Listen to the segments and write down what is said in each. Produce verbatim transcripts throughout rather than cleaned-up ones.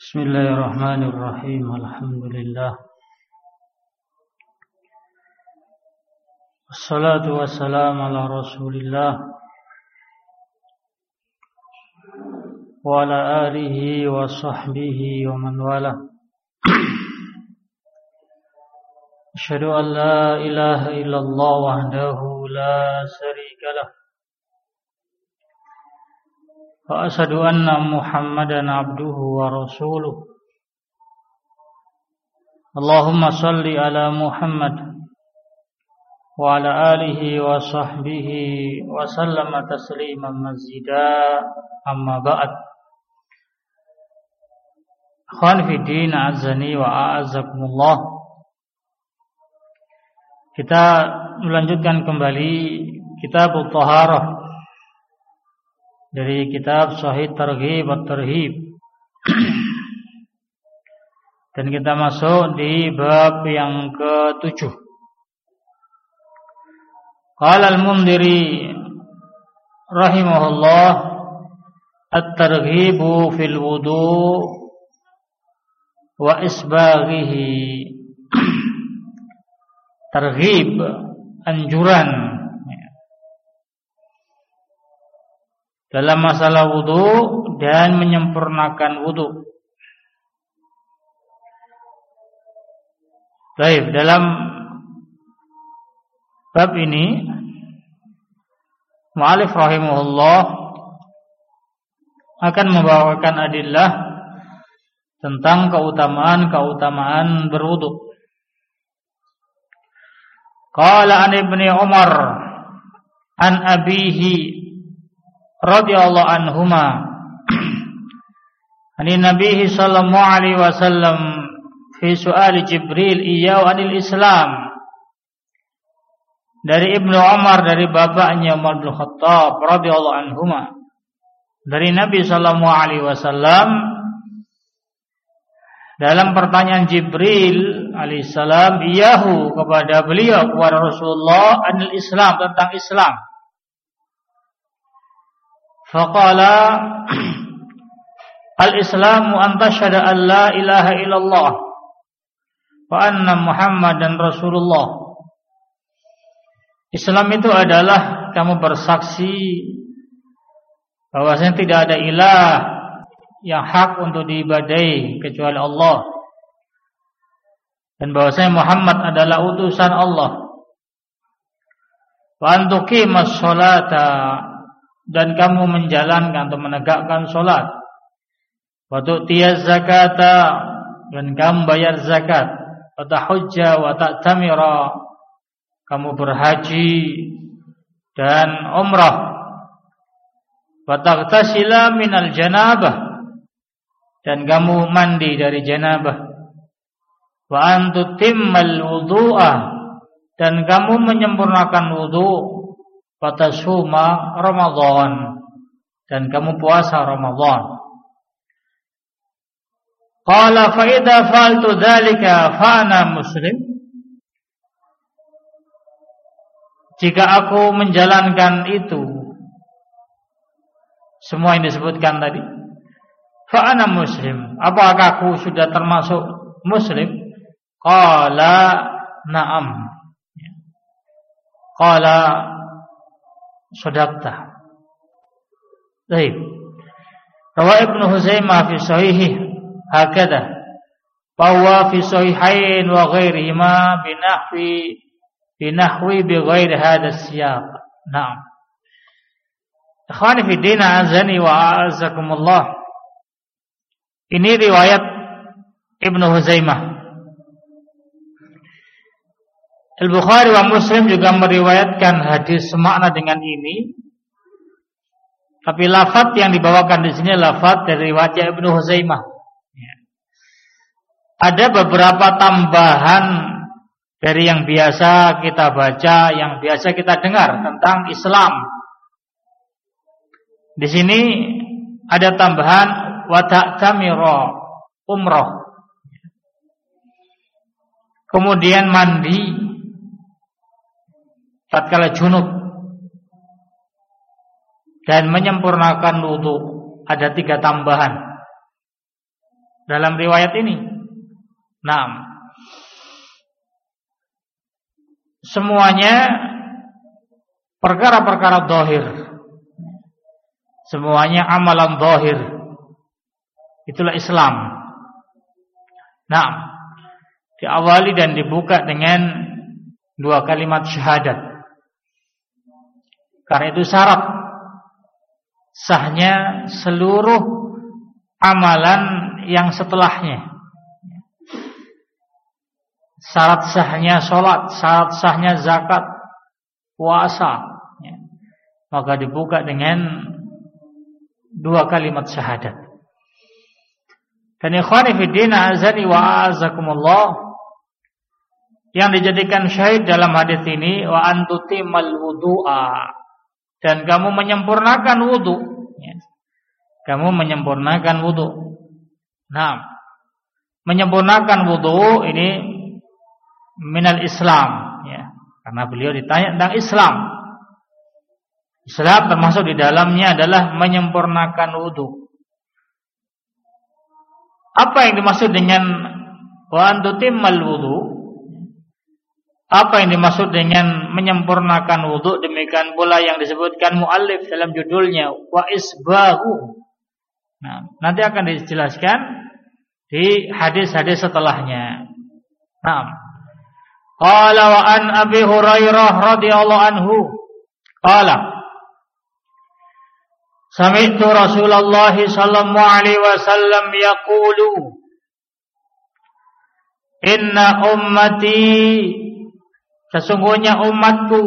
Bismillahirrahmanirrahim. Alhamdulillah. Wassalatu wassalamu ala Rasulillah wa ala alihi wa sahbihi wa man wala. Asyhadu an la ilaha illallah wahdahu la syarika lah. Wa asyhadu anna Muhammadan abduhu wa rasuluh. Allahumma salli ala Muhammad wa ala alihi wa sahbihi wa sallama tasliman mazida, amma ba'd. Akhwan fi din, azani wa a'azzakumullah. Kita melanjutkan kembali kitab At-Taharah dari kitab Sahih Targhib At-Tarhib. Dan kita masuk di bab yang ketujuh. Qala al-Mundhiri rahimahullah, at-targhibu fil wudu wa isbaghihi. Targhib, anjuran dalam masalah wudu dan menyempurnakan wudu. Baik, dalam bab ini mu'allif rahimahullah akan membawakan adillah tentang keutamaan-keutamaan berwudu. Qala an Ibni Umar an abihi radhiyallahu anhuma an Nabi sallallahu alaihi wasallam fi su'al Jibril iyyahu anil Islam. Dari Ibnu Umar, dari bapaknya Umar bin Khattab radhiyallahu anhuma, dari Nabi sallallahu alaihi wasallam dalam pertanyaan Jibril alaihissalam iyahu kepada beliau, kepada Rasulullah, anil Islam, tentang Islam. Faqala al-Islamu an tashhada an la ilaha illallah wa anna Muhammadan Rasulullah. Islam itu adalah kamu bersaksi bahwasanya tidak ada ilah yang hak untuk diibadahi kecuali Allah, dan bahwasanya Muhammad adalah utusan Allah. Wa antuqimas sholata, dan kamu menjalankan atau menegakkan salat. Wa tu'tiyaz zakata, dan kamu bayar zakat. Wa tahujja wa ta'tamira, kamu berhaji dan umrah. Wa taghtasila minal janabah, dan kamu mandi dari janabah. Wa antutimmal wudu'a, dan kamu menyempurnakan wudu. Wa tasuma Ramadan, dan kamu puasa Ramadan. Qala fa idza fa'altu dzalika fa ana muslim. Jika aku menjalankan itu, semua yang disebutkan tadi, fa ana muslim, apakah aku sudah termasuk muslim? Qala na'am. Qala sadaqta. Baik. Rawa Ibnu Huzaimah fi sahihi hakadha, bahwa fi sahihain wa ghairihima binahwi binahwi bi ghairi hadha siyaq. Na'am. Ikhwani fi din, azani wa a'azzakumullah. Ini riwayat Ibnu Huzaimah. Al-Bukhari wa Muslim juga meriwayatkan hadis semakna dengan ini. Tapi lafaz yang dibawakan di sini lafaz dari riwayat Ibnu Huzaimah. Ada beberapa tambahan dari yang biasa kita baca, yang biasa kita dengar tentang Islam. Di sini ada tambahan wa ta'tamira, umrah. Kemudian mandi tatkala junub, dan menyempurnakan wudu. Ada tiga tambahan. dalam riwayat ini. Naam. Semuanya perkara-perkara zahir. Semuanya amalan zahir. Itulah Islam. Naam. Diawali dan dibuka dengan dua kalimat syahadat. Karena itu syarat sahnya seluruh amalan yang setelahnya. Syarat sahnya sholat, syarat sahnya zakat, puasa, maka dibuka dengan dua kalimat syahadat. Dan ikhwani fiddin azani wa azakumullah, yang dijadikan syahid dalam hadis ini wa antutimal wudu'a, dan kamu menyempurnakan wudu. Kamu menyempurnakan wudu. Nah, menyempurnakan wudu ini minal Islam, ya, karena beliau ditanya tentang Islam. Islam termasuk di dalamnya adalah menyempurnakan wudu. Apa yang dimaksud dengan wa antutimal wudu? Apa yang dimaksud dengan menyempurnakan wudu? Demikian pula yang disebutkan muallif dalam judulnya wa isbahu. Nah, nanti akan dijelaskan di hadis-hadis setelahnya. Nah, qala wa an Abi Hurairah radhiyallahu anhu qala sami'tu Rasulullah sallallahu alaihi wasallam yaqulu inna ummati, sesungguhnya umatku,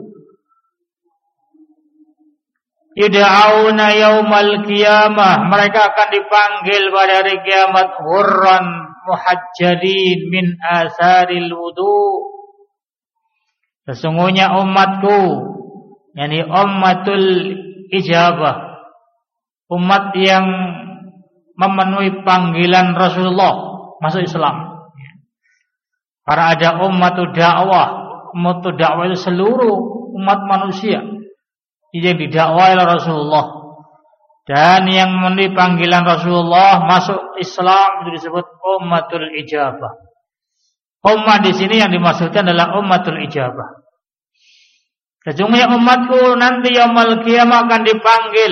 yud'auna yaumal qiyamah, mereka akan dipanggil pada hari kiamat hurran muhajjalin min asaril wudu. Sesungguhnya umatku, yakni ummatul ijabah, umat yang memenuhi panggilan Rasulullah masuk Islam. Karena ada ummatul dakwah. Ummatul dakwah itu seluruh umat manusia yang didakwai oleh Rasulullah, dan yang memenuhi panggilan Rasulullah masuk Islam itu disebut ummatul ijabah. Umat di sini yang dimaksudkan adalah ummatul ijabah. Sesungguhnya umatku nanti yaumul qiyamah akan dipanggil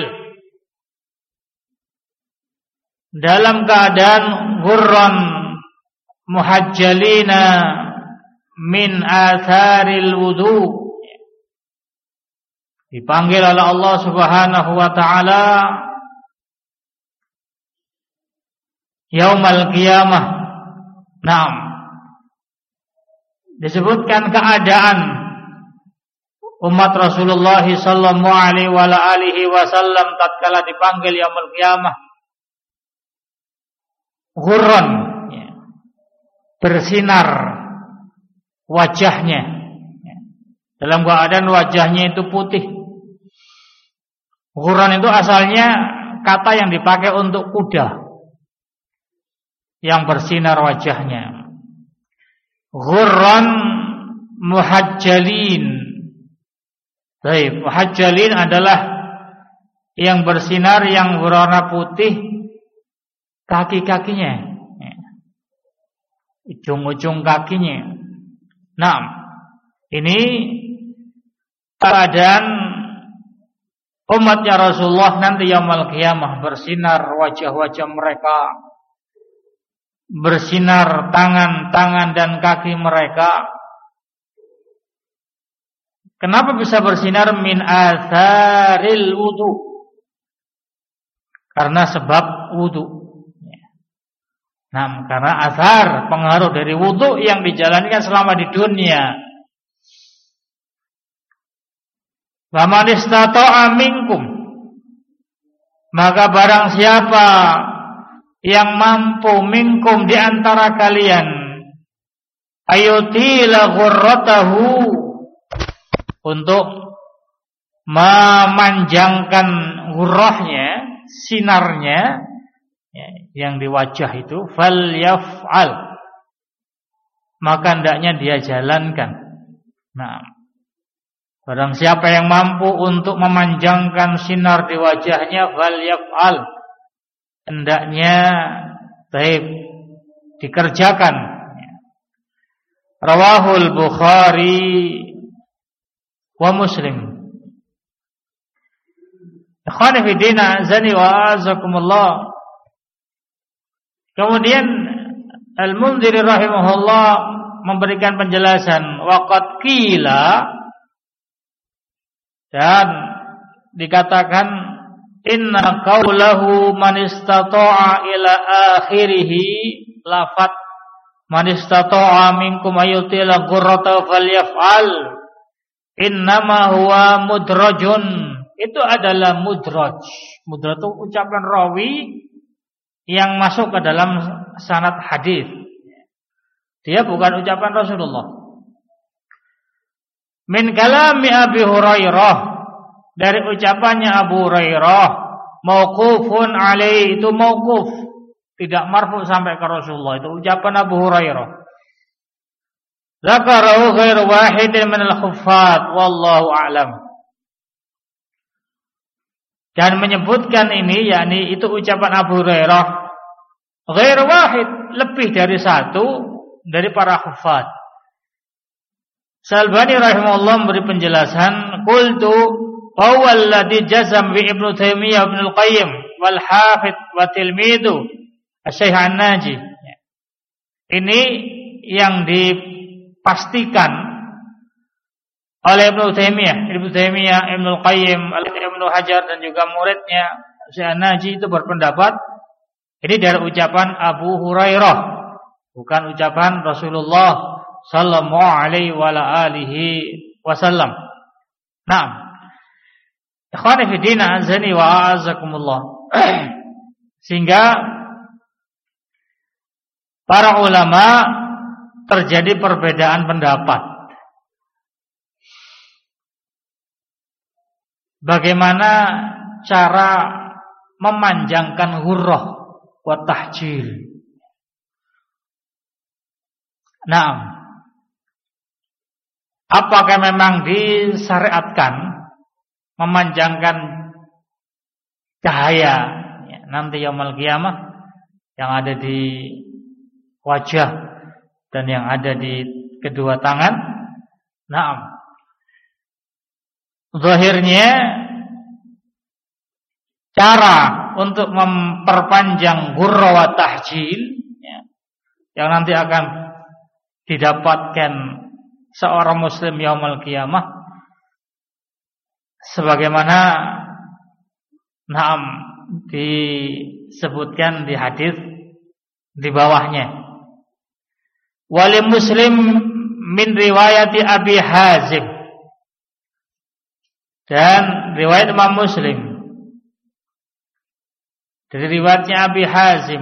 dalam keadaan ghurran muhajjalina min atharil wudu, dipanggil oleh Allah Subhanahu wa taala yaumul qiyamah. Naam. Disebutkan keadaan umat Rasulullah sallallahu alaihi wa alihi wasallam tatkala dipanggil yaumul qiyamah. Ghurran, bersinar wajahnya, dalam keadaan wajahnya itu putih. Ghurran itu asalnya kata yang dipakai untuk kuda yang bersinar wajahnya. Ghurran muhajjalin. Baik, muhajjalin adalah yang bersinar, yang berwarna putih kaki-kakinya, ujung-ujung kakinya. Nah, ini keadaan umatnya Rasulullah nanti yaumul qiyamah, bersinar wajah-wajah mereka, bersinar tangan-tangan dan kaki mereka. Kenapa bisa bersinar? Min atharil wudu, karena sebab wudu. Nah, karena asar, pengaruh dari wudu yang dijalankan selama di dunia. Faman istata'a minkum, maka barang siapa yang mampu, minkum di antara kalian, ayutila ghurratahu, untuk memanjangkan ghurrahnya, sinarnya, yang di wajah itu, falyaf'al, maka hendaknya dia jalankan. Nah, barang siapa yang mampu untuk memanjangkan sinar di wajahnya, falyaf'al, hendaknya Taib dikerjakan. Rawahul Bukhari wa Muslim. Ikhwani fi din, azani wa azakumullah. Kemudian Al-Mundhiri rahimahullah memberikan penjelasan waqad qila, dan dikatakan inna qaulahu man istata'a ila akhirih, lafat man istata'a minkum ayutila ghurrata falyaf'al, innama huwa mudrajun, itu adalah mudraj. Mudraj itu ucapan rawi yang masuk ke dalam sanad hadis. Dia bukan ucapan Rasulullah. Min kalami Abi Hurairah, dari ucapannya Abu Hurairah, mauqufun alaihi, itu mauquf, tidak marfu sampai ke Rasulullah, itu ucapan Abu Hurairah. Zakarahu ghairu wahidin min al-khuffat wallahu a'lam. Dan menyebutkan ini, yakni itu ucapan Abu Hurairah, ghairu wahid, lebih dari satu dari para khuffat. Syalbani rahimahullah memberi penjelasan, qultu huwa alladhi jazam bi Ibnu Taimiyah Ibnu Al-Qayyim wal Hafidz wa tilmidu Asy-Syaikh An-Naji. Ini yang dipastikan oleh Ibnu Taimiyah, Ibnu Taimiyah, Ibnu Al-Qayyim, Ibnu Hajar, dan juga muridnya Syekh An-Naji itu berpendapat ini dari ucapan Abu Hurairah, bukan ucapan Rasulullah sallallahu alaihi wa alihi wasallam. Naam. Ikhwani fi din, azani wa azakumullah. Sehingga para ulama terjadi perbedaan pendapat. Bagaimana cara memanjangkan hurrah wa tahjil? Naam. Apakah memang disyariatkan memanjangkan cahaya ya, nanti yaumul qiyamah yang ada di wajah dan yang ada di kedua tangan? Naam. Zahirnya cara untuk memperpanjang hurrah wa tahjil ya, yang nanti akan didapatkan seorang muslim yaumul qiyamah sebagaimana naam disebutkan di hadis di bawahnya. Wali Muslim min riwayati Abi Hazim, dan riwayat Imam Muslim dari riwayatnya Abi Hazim.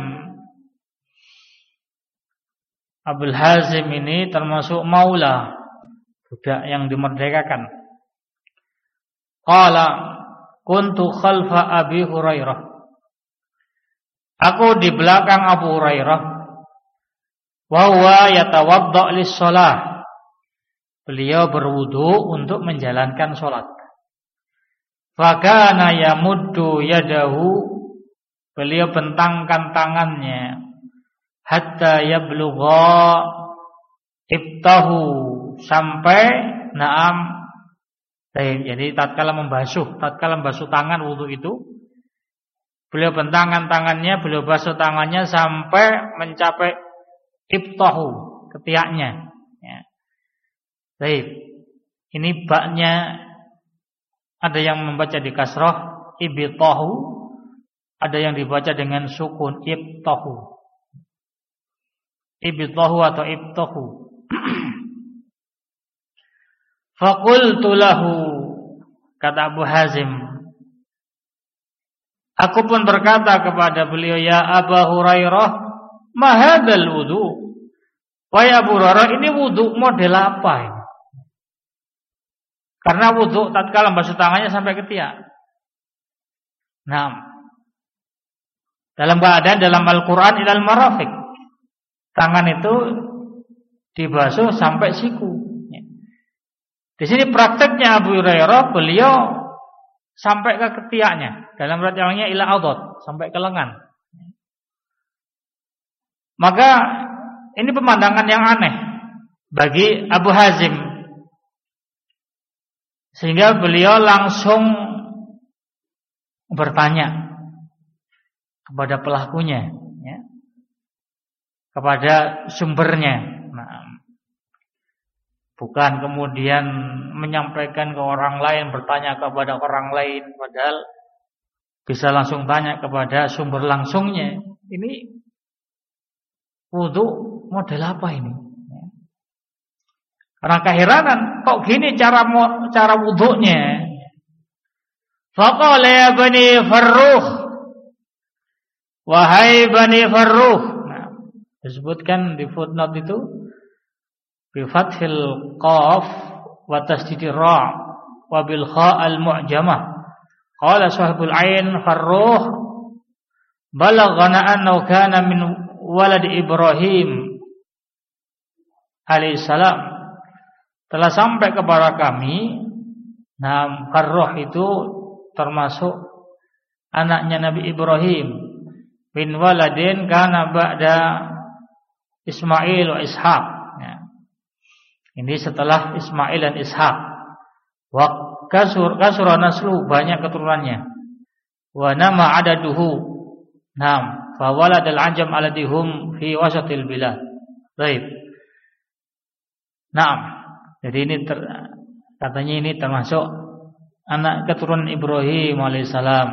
Abul Hazim ini termasuk maula, budak yang dimerdekakan. Qala kuntu khalfa Abi Hurairah, aku di belakang Abu Hurairah, wa huwa yatawadda lis-shalah, beliau berwudu untuk menjalankan salat. Fa kana yamuddu yadahu, beliau bentangkan tangannya, hatta yablugha ibtahu, sampai naam. Jadi tatkala membasuh, tatkala membasuh tangan wudu itu, beliau bentangkan tangannya, beliau basuh tangannya sampai mencapai ibtahu, ketiaknya. Ya. Baik, ini baknya ada yang membaca di kasrah ibtahu, ada yang dibaca dengan sukun ibtahu, ibtahu atau ibtahu. Faqultu lahu, kata Abu Hazim, aku pun berkata kepada beliau, ya Abu Hurairah, ma hadzal wudu? Wahai Abu Hurairah, ini wudu model apa ini? Karena wudu tatkala membasuh tangannya sampai ketiak. Nah, dalam keadaan dalam Al-Qur'an ilal marafiq, tangan itu dibasuh sampai siku. Di sini prakteknya Abu Hurairah, beliau sampai ke ketiaknya. Dalam riwayat yang lainnya ila adad, sampai ke lengan. Maka ini pemandangan yang aneh bagi Abu Hazim, sehingga beliau langsung bertanya kepada pelakunya, ya, kepada sumbernya. Nah, bukan kemudian menyampaikan ke orang lain, bertanya kepada orang lain, padahal bisa langsung tanya kepada sumber langsungnya. Ini wudu model apa ini? Karena keheranan, kok gini cara cara wudunya? Faqala ya bani Farrukh, wahai bani Farrukh. Nah, disebutkan di footnote itu bi fathil qaf wa tasdidir ra wa bil kha al mu'jamah. Qala sahibul ain Farrukh balaghana annahu kana min walad Ibrahim alaihi salam. Telah sampai kepada kami, nah, Farrukh itu termasuk anaknya Nabi Ibrahim bin waladin kana ba'da Ismail wa Ishaq, ya. Ini setelah Ismail dan Ishaq. Wa kasur kasura naslu, banyak keturunannya. Wa nama adaduhu, nam fa waladal anjam aladihum fi wasatil bilad. Baik. Naam. Jadi ini ter, katanya ini termasuk anak keturunan Ibrahim alaihissalam.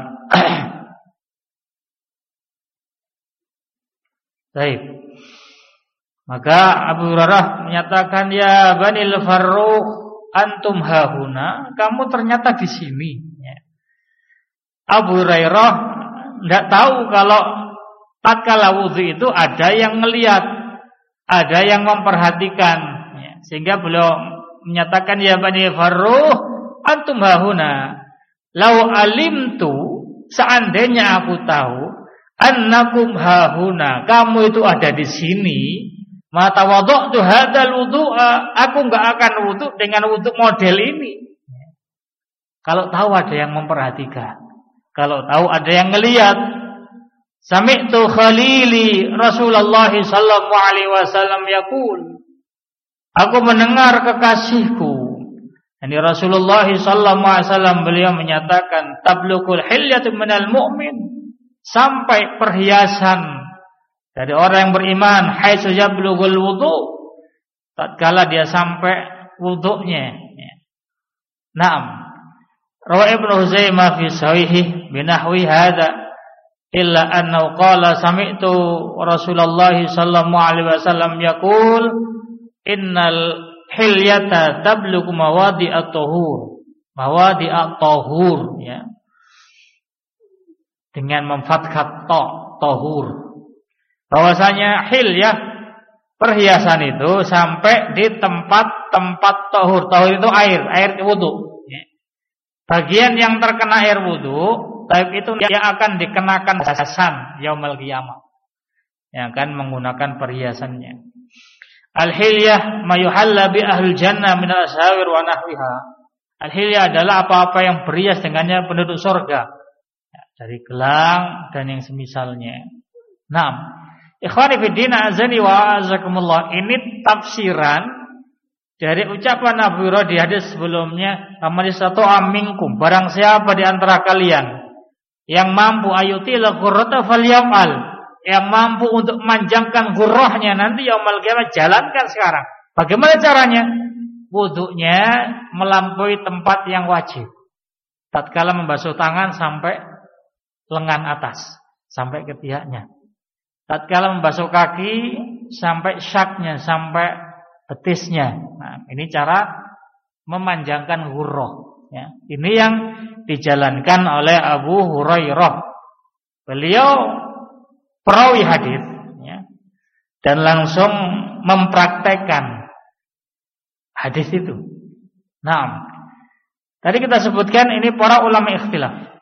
Baik. Maka Abu Hurairah menyatakan, ya Banil Farrukh antum hahuna, kamu ternyata di sini. Abu Hurairah tidak tahu kalau tatkala wudu itu ada yang melihat, ada yang memperhatikan, sehingga beliau menyatakan, ya Bani Farrukh antum hahuna lau alimtu, seandainya aku tahu annakum hahuna, kamu itu ada di sini, mata wada'tu hadzal wudu'a, aku enggak akan wudu dengan wudu model ini. Kalau tahu ada yang memperhatikan, kalau tahu ada yang melihat. Sami'tu khalili Rasulullah sallallahu alaihi wasallam yaqul, aku mendengar kekasihku, ini Rasulullah sallallahu alaihi wasallam, beliau menyatakan, tablukul hilyatu minal mu'min, sampai perhiasan dari orang yang beriman, haitsu yablughul wudu, tatkala dia sampai wudunya. Naam. Rawi Ibnu Huzaimah fi sahihi binahwi hadza, illa annahu qala sami'tu Rasulullah sallallahu alaihi wasallam yaqul, innal hilyata tablughu mawadi'at tahur, mawadi'at tahur, ya, dengan memfathah ta, tahur, bahwasanya hilyah perhiasan itu sampai di tempat-tempat tahur. Tahur itu air, air wudu, ya. Bagian yang terkena air wudu, tapi itu dia akan dikenakan hiasan yaumul qiyamah, yang akan menggunakan perhiasannya. Al-hilyah ma yuhalla bi ahlil jannah min al-asawir wa nahwiha. Al-hilyah adalah apa-apa yang berhias dengannya penduduk surga, ya, dari gelang dan yang semisalnya. Naam. Ikhwani fi din, azani wa azakumullah. Ini tafsiran dari ucapan Abu Hurairah di hadis sebelumnya, "Amal satu aminkum, barang siapa di antara kalian yang mampu ayutil ghurrata falyafal, yang mampu untuk memanjangkan ghurrahnya nanti yaumul qiyamah, jalankan sekarang." Bagaimana caranya? Wudunya melampaui tempat yang wajib. Tatkala membasuh tangan sampai lengan atas, sampai ketiaknya. Tatkala membasuh kaki sampai syaknya, sampai betisnya. Nah, ini cara memanjangkan ghurrah, ya. Ini yang dijalankan oleh Abu Hurairah. Beliau perawi hadis, ya, dan langsung mempraktekkan hadis itu. Nah, tadi kita sebutkan ini para ulama ikhtilaf.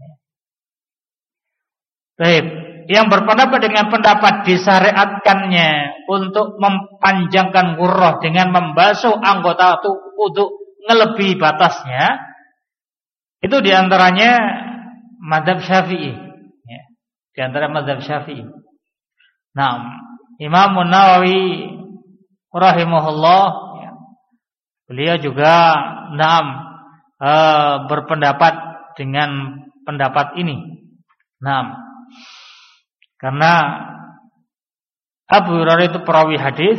Baik, yang berpendapat dengan pendapat disyariatkannya untuk memanjangkan ghurrah dengan membasuh anggota wudu ngelebihi batasnya, itu diantaranya mazhab Syafi'i, ya, diantara mazhab Syafi'i. Nah, Imam Nawawi rahimahullah, ya, beliau juga naam e, berpendapat dengan pendapat ini. Naam. Karena Abu Hurairah itu perawi hadis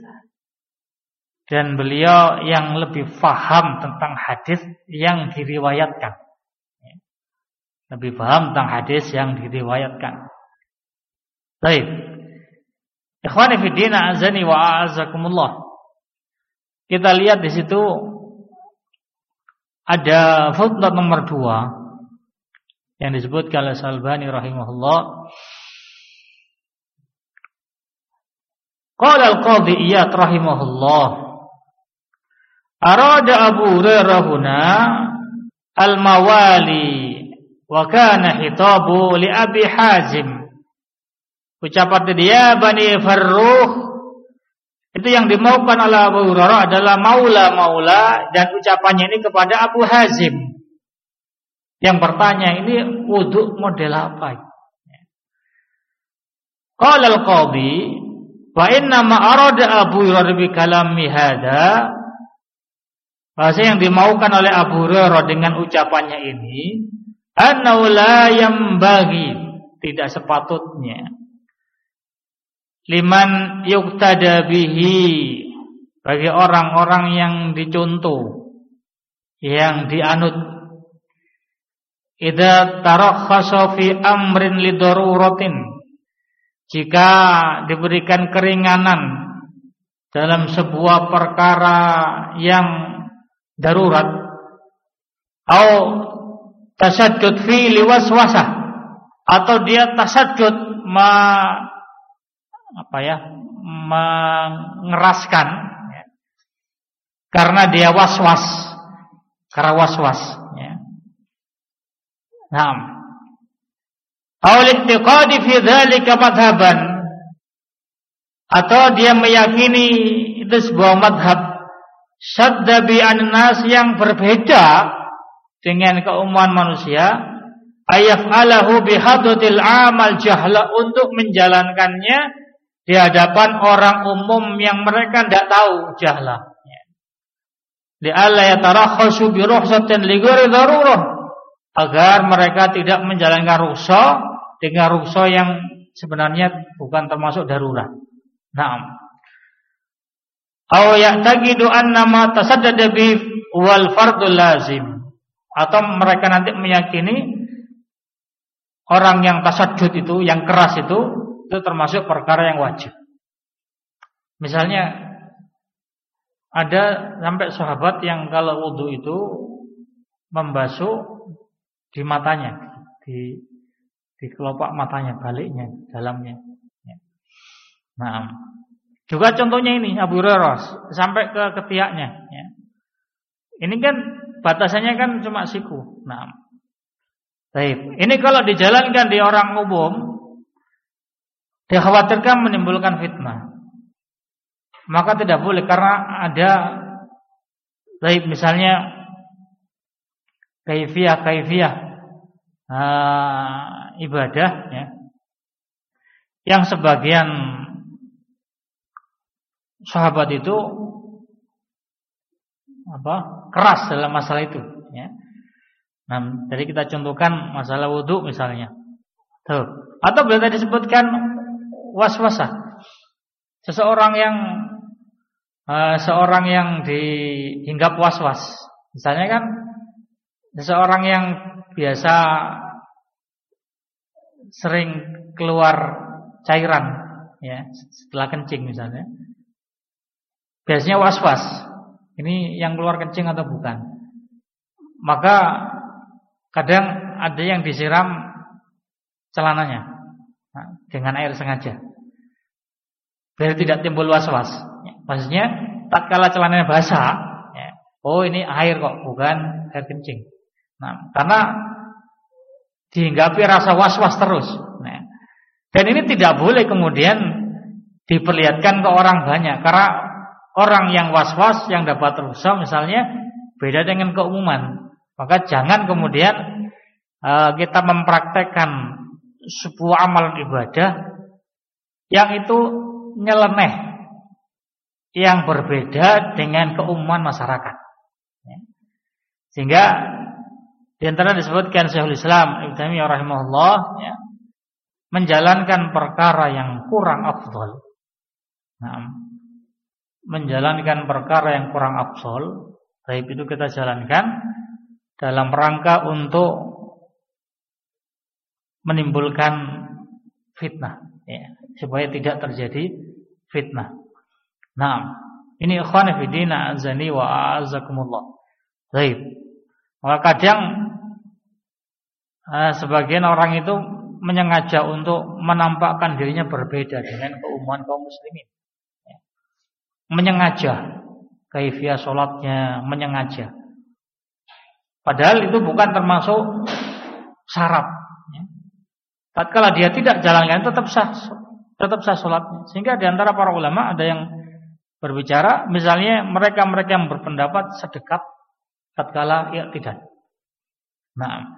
dan beliau yang lebih faham tentang hadis yang diriwayatkan. Lebih paham tentang hadis yang diriwayatkan. Baik. Ikhwani fi din, azani wa a'azakumullah. Kita lihat di situ ada footnote nomor dua yang disebutkan oleh Al-Albani rahimahullah. Qala al-Qadhi Iyad rahimahullah, arada Abu Hurairah huna al-mawali wa kana hitabu li Abi Hazim. Ucapan dia Bani Farrukh itu yang dimaukan oleh Abu Hurairah adalah maula-maula, dan ucapannya ini kepada Abu Hazim yang bertanya, ini wudu model apa? Qala al-Qadhi wa inna ma arada Abu Hurairah bi kalami hada, bahasa yang dimaukan oleh Abu Hurairah dengan ucapannya ini, annahu la yambaghi, tidak sepatutnya, liman yuqtada bihi, bagi orang-orang yang dicontoh, yang dianut, idza tarakhasa fi amrin lidaruratin, jika diberikan keringanan dalam sebuah perkara yang darurat, au tasaddud fi liwaswasah, atau dia tasaddud ma apa ya mengeraskan ya, karena dia waswas, karena waswas ya. Naam. Aw li'tiqadi fi dzalika madhhaban, atau dia meyakini itu sebuah madhab syadda bi an-nas, yang berbeda dengan keumuman manusia, ayaf'alahu bihadatil amal jahla, untuk menjalankannya di hadapan orang umum yang mereka tidak tahu, jahla. Li'alla yatarakhasu bi rukhsatin li ghairi darurah, agar mereka tidak menjalankan rukhsah dengan rukhsah yang sebenarnya bukan termasuk darurat. Naam. Aw ya'taqidu anna ma tasaddada bi wal fardul lazim, atau mereka nanti meyakini orang yang tasaddud itu, yang keras itu, itu termasuk perkara yang wajib. Misalnya ada sampai sahabat yang kalau wudu itu membasuh di matanya, di di kelopak matanya, baliknya, dalamnya. Nah, juga contohnya ini Abu Hurairah sampai ke ketiaknya. Ini kan batasannya kan cuma siku. Nah, baik. Ini kalau dijalankan di orang umum, dikhawatirkan menimbulkan fitnah. Maka tidak boleh, karena ada baik misalnya kaifiyah-kaifiyah uh, ibadah ya, yang sebagian sahabat itu apa keras dalam masalah itu ya. Nah, jadi kita contohkan masalah wudu misalnya. Tuh. Atau boleh tadi disebutkan waswasah. Seseorang yang uh, seorang yang dihinggap waswas. Misalnya kan seseorang yang biasa sering keluar cairan ya setelah kencing misalnya. Biasanya waswas. Ini yang keluar kencing atau bukan? Maka kadang ada yang disiram celananya dengan air sengaja, biar tidak timbul was-was. Maksudnya tatkala celananya basah, oh ini air kok, bukan air kencing. Nah, karena dihinggapi rasa was-was terus. Nah, dan ini tidak boleh kemudian diperlihatkan ke orang banyak, karena orang yang was-was yang dapat rusak misalnya beda dengan keumuman. Maka jangan kemudian uh, kita mempraktekkan sebuah amalan ibadah yang itu nyeleneh yang berbeda dengan keumuman masyarakat. Sehingga di antara disebutkan Syekhul Islam Ibnu Taimiyah rahimahullah, ya, menjalankan perkara yang kurang afdal. Nah, menjalankan perkara yang kurang afdal, baik itu kita jalankan dalam rangka untuk menimbulkan fitnah, ya, supaya tidak terjadi fitnah. Nah, ini ikhwan fillah azani wa azakumullah. Baik. Maka kadang eh, sebagian orang itu menyengaja untuk menampakkan dirinya berbeda dengan keumuman kaum muslimin. Ya. Menyengaja kaifiyah salatnya, menyengaja. Padahal itu bukan termasuk syarat. Ya. Tatkala dia tidak jalankan tetap sah, tetap sah salatnya. Sehingga di antara para ulama ada yang berbicara, misalnya mereka-mereka yang berpendapat sedekat tatkala ya tidak. Nah,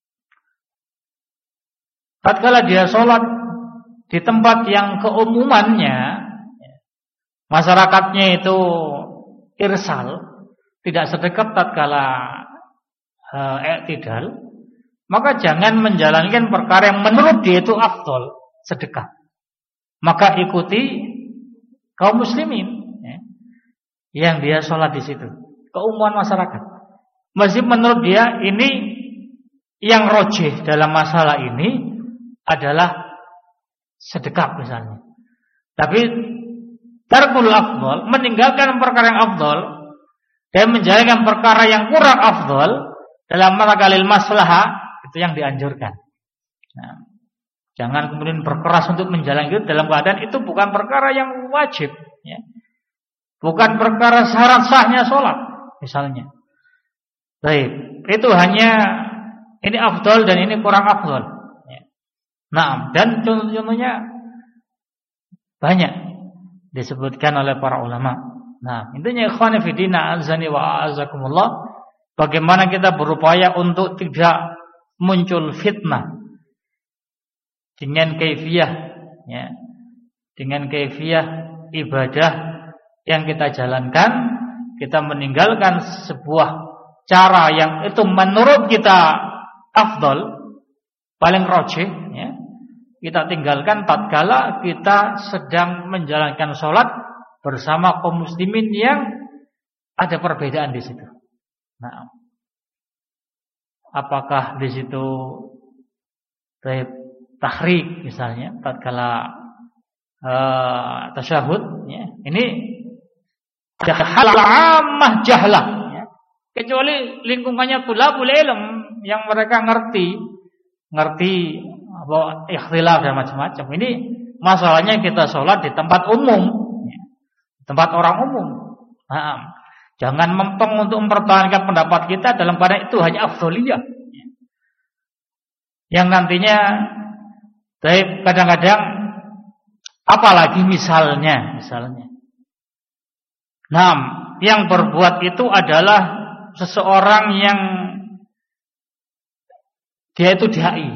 tatkala dia sholat di tempat yang keumumannya masyarakatnya itu irsal, tidak sedekat tatkala uh, i'tidal, maka jangan menjalankan perkara yang menurut dia itu afdol, sedekat. Maka ikuti kaum muslimin, ya, yang dia sholat di situ, keumuman masyarakat. Masih menurut dia ini yang rojih dalam masalah ini adalah sedekap misalnya. Tapi tarkul afdal, meninggalkan perkara yang afdal dan menjalankan perkara yang kurang afdal dalam marakalil maslahah, itu yang dianjurkan. Nah, jangan kemudian berkeras untuk menjalankan itu dalam keadaan itu bukan perkara yang wajib, ya. Bukan perkara syarat sahnya sholat misalnya. Baik, itu hanya ini afdal dan ini kurang afdal. Nah, dan contoh-contohnya banyak disebutkan oleh para ulama. Nah, intinya ikhwan fillah azani wa azakumullah, bagaimana kita berupaya untuk tidak muncul fitnah dengan kaifiyah, ya, dengan kaifiyah ibadah yang kita jalankan, kita meninggalkan sebuah cara yang itu menurut kita afdal, paling rajih, ya, kita tinggalkan tatkala kita sedang menjalankan sholat bersama kaum muslimin yang ada perbedaan di situ. Nah, apakah di situ tahrik misalnya tatkala uh, tasyahud, ya, ini jahlah ammah jahlah. Kecuali lingkungannya tulabul ilm yang mereka ngerti, ngerti bahwa ikhtilaf dan macam-macam. Ini masalahnya kita sholat di tempat umum, tempat orang umum. Nah, jangan mempeng untuk mempertahankan pendapat kita dalam keadaan itu hanya afdholiyah. Yang nantinya, kadang-kadang, apalagi misalnya, misalnya, nah, yang berbuat itu adalah seseorang yang dia itu dai.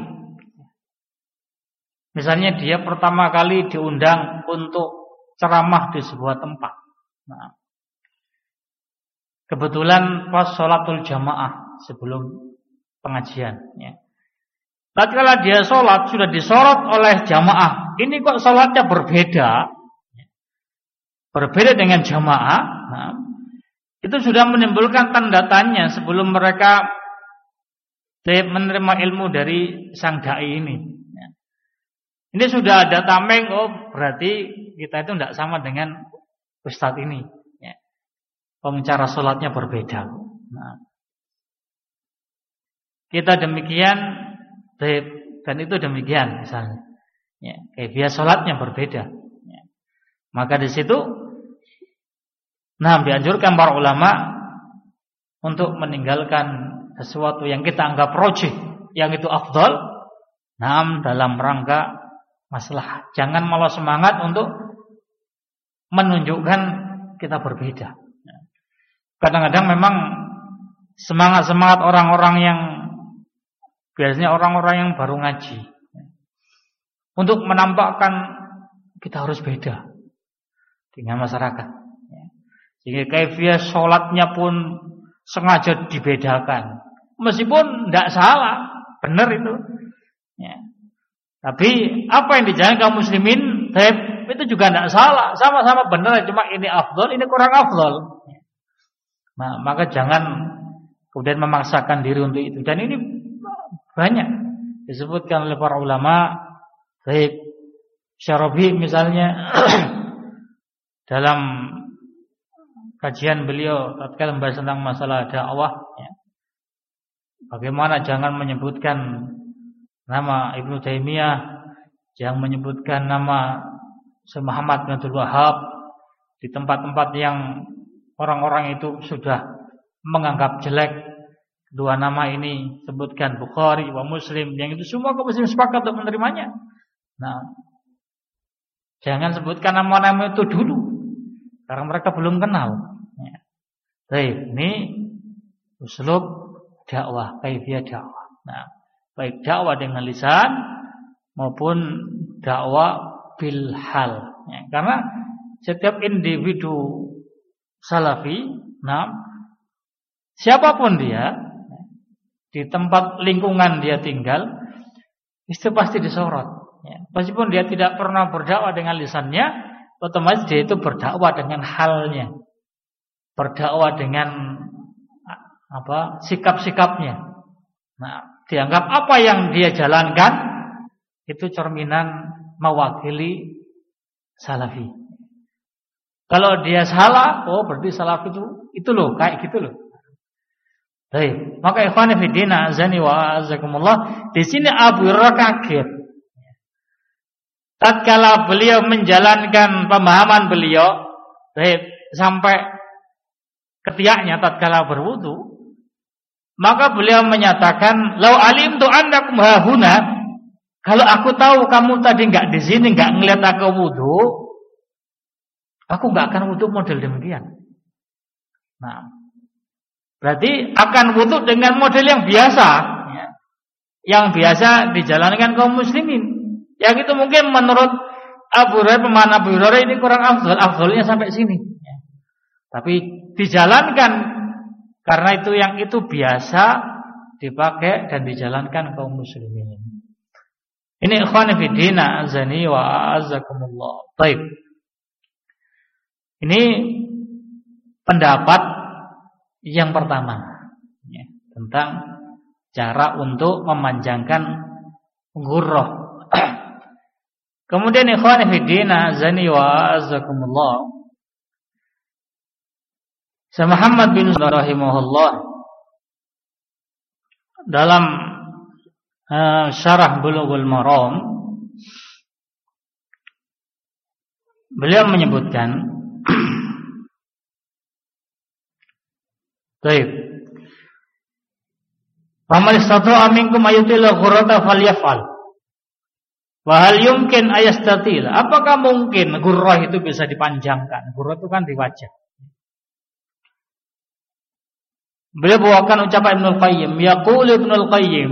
Misalnya dia pertama kali diundang untuk ceramah di sebuah tempat. Nah, kebetulan pas sholatul jamaah sebelum pengajian, ya. Tatkala dia sholat sudah disorot oleh jamaah. Ini kok sholatnya berbeda, berbeda dengan jamaah. Nah, itu sudah menimbulkan tanda tanya sebelum mereka menerima ilmu dari sang dai ini. Ini sudah ada tameng, oh berarti kita itu tidak sama dengan ustadz ini. Oh, cara sholatnya berbeda. Nah, kita demikian dan itu demikian misalnya. Ya, kayak biasa sholatnya berbeda. Ya. Maka di situ, nah, dianjurkan para ulama untuk meninggalkan sesuatu yang kita anggap rajih, yang itu afdal, nah, dalam rangka masalah. Jangan malah semangat untuk menunjukkan kita berbeda. Kadang-kadang memang semangat-semangat orang-orang yang biasanya orang-orang yang baru ngaji untuk menampakkan kita harus beda. dengan masyarakat. Sehingga kaifiyah sholatnya pun sengaja dibedakan. Meskipun tidak salah, benar itu. Ya. Tapi apa yang dijalankan kaum muslimin, itu juga tidak salah, sama-sama benar. Cuma ini afdol, ini kurang afdol. Nah, maka jangan kemudian memaksakan diri untuk itu. Dan ini banyak disebutkan oleh para ulama, baik Syarabi misalnya dalam kajian beliau ketika membahas tentang masalah dakwah, ya, bagaimana jangan menyebutkan nama Ibnu Taimiyah, jangan menyebutkan nama Syekh Muhammad bin Abdul Wahhab di tempat-tempat yang orang-orang itu sudah menganggap jelek. Dua nama ini sebutkan Bukhari wa Muslim, yang itu semua kaum muslim sepakat untuk menerimanya. Nah, jangan sebutkan nama-nama itu dulu, karena mereka belum kenal. Ya. Baik, ini uslub dakwah, kaifiyah dakwah. Nah, baik dakwah dengan lisan maupun dakwah bil hal. Ya, karena setiap individu salafi, nah, siapapun dia, di tempat lingkungan dia tinggal, itu pasti disorot. Ya, meskipun dia tidak pernah berdakwah dengan lisannya, otomatis dia itu berdakwah dengan halnya, berdakwah dengan apa sikap-sikapnya. Nah, dianggap apa yang dia jalankan itu cerminan mewakili salafi. Kalau dia salah, oh berarti salafi itu itu loh, kayak gitu loh. Baik, maka ikhwan fillah azani wa azakumullah, di sini Abu Hurairah kaget. Tatkala beliau menjalankan pemahaman beliau, baik, sampai ketiaknya tatkala berwudu, maka beliau menyatakan, "Lau alimtu annakum hahuna," kalau aku tahu kamu tadi enggak di sini, enggak ngelihat aku wudu, aku enggak akan wudu model demikian. Nah, berarti akan wudu dengan model yang biasa, ya, yang biasa dijalankan kaum muslimin. Yang itu mungkin menurut Abu Hurairah, pemahaman Abu Hurairah ini kurang afdal, afdalnya sampai sini. Ya. Tapi dijalankan karena itu yang itu biasa dipakai dan dijalankan kaum muslimin. Ini ikhwan fillah azani wa azakumullah. Baik. Ini pendapat yang pertama, ya, tentang cara untuk memanjangkan ghurrah. Kemudian ikhwan fillah azani wa azakumullah, Syekh Muhammad bin rahimahullah dalam uh, syarah Bulughul Maram, beliau menyebutkan baik, faman istata'a minkum ayutila ghurrata falyaf'al. Wa hal yumkin ayastatil. Apakah mungkin ghurrah itu bisa dipanjangkan? Ghurrah itu kan di wajah. Beliau bawakan ucapan Ibnu Qayyim, yaqul Ibnu Qayyim,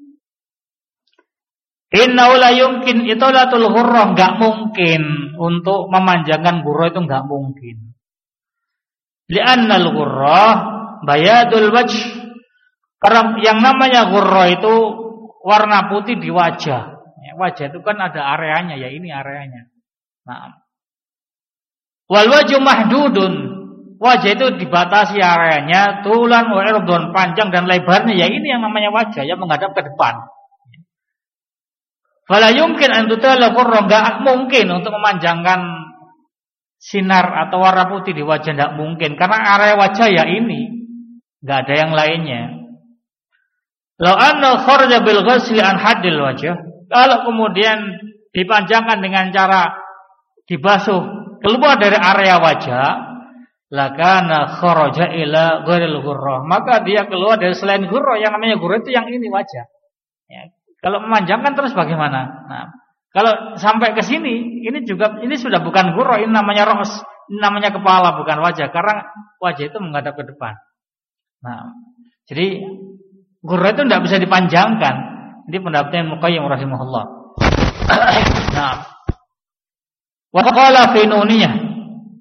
innahu la yumkin italatul ghurrah, enggak mungkin untuk memanjangkan ghurrah, itu enggak mungkin. Li'annal ghurrah bayadul wajh, karena yang namanya ghurrah itu warna putih di wajah. Ya, wajah itu kan ada areanya, ya ini areanya. Nah, wal wajhu mahdudun, wajah itu dibatasi areanya, tulan wa irdun, panjang dan lebarnya, ya ini yang namanya wajah, yang menghadap ke depan. Fala yumkin an tutala ghurrah, enggak mungkin untuk memanjangkan sinar atau warna putih di wajah, enggak mungkin, karena area wajah ya ini, enggak ada yang lainnya. Law anna kharaja bil ghasli an haddil wajh, kalau kemudian dipanjangkan dengan cara dibasuh keluar dari area wajah, lakana kharaja ila ghairil ghurrah, maka dia keluar dari selain ghurrah, yang namanya ghurrah itu yang ini wajah. Ya, kalau memanjangkan terus bagaimana? Nah, kalau sampai ke sini, ini juga ini sudah bukan ghurrah, ini namanya ra's, ini namanya kepala, bukan wajah, karena wajah itu menghadap ke depan. Nah, jadi ghurrah itu tidak bisa dipanjangkan. Ini pendapatnya Ibnu Qayyim rahimahullah. Nah, wa qala fi nuniyah,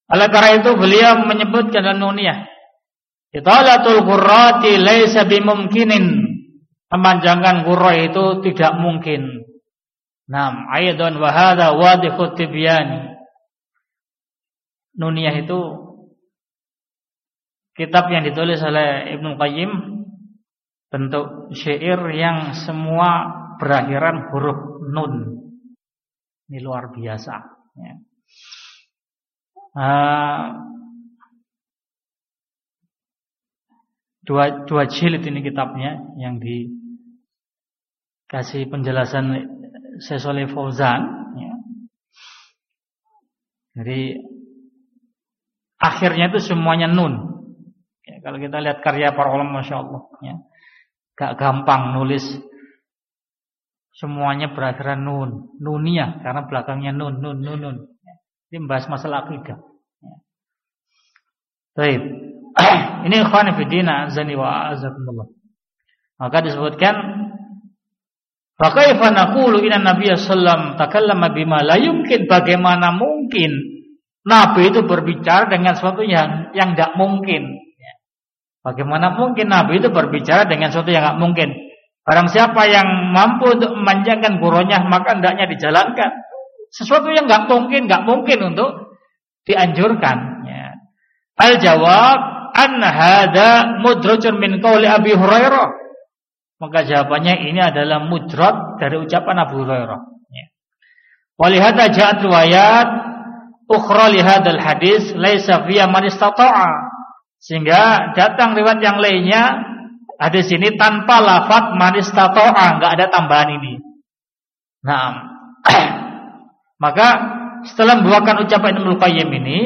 Oleh karena itu beliau menyebutkan dalam nuniyah, italatul ghurrati laisa bimumkinin. Memanjangkan ghurrah itu tidak mungkin. Naam, aidan wa hadha wadihut tibyan. Nuniyah itu kitab yang ditulis oleh Ibnu Qayyim, bentuk syair yang semua berakhiran huruf nun. Ini luar biasa ya. Uh, dua dua jilid ini kitabnya yang dikasih penjelasan Syekh Shalih Fauzan ya. Jadi akhirnya itu semuanya nun ya, kalau kita lihat karya para ulama, masya Allah ya, gak gampang nulis semuanya berakhiran nun, nuniyah karena belakangnya nun nun nun nun ya. Ini membahas masalah akidah ya. Baik. Ini ikhwan fillah azani wa azakumullah. Maka disebutkan fa kaifa naqulu inna nabiyya sallam takallama bima la yumkin, bagaimana mungkin Nabi itu berbicara dengan sesuatu yang yang tidak mungkin ya. Bagaimana mungkin Nabi itu berbicara dengan sesuatu yang tidak mungkin? Barang siapa yang mampu untuk memanjangkan ghurrahnya maka hendaknya dijalankan. Sesuatu yang tidak mungkin, tidak mungkin untuk dianjurkan ya. Al-jawab anna hadza mudrajun min qauli Abi Hurairah. Maka jawabannya ini adalah mudrad dari ucapan Abu Hurairah ya. Wa li hadza ja'at riwayat ukhra li hadzal hadis laisa fiya man istata'a. Sehingga datang riwayat yang lainnya hadis ini tanpa lafaz man istata'a, enggak ada tambahan ini. Naam. Maka setelah membawakan ucapan Ibnu Qayyim ini,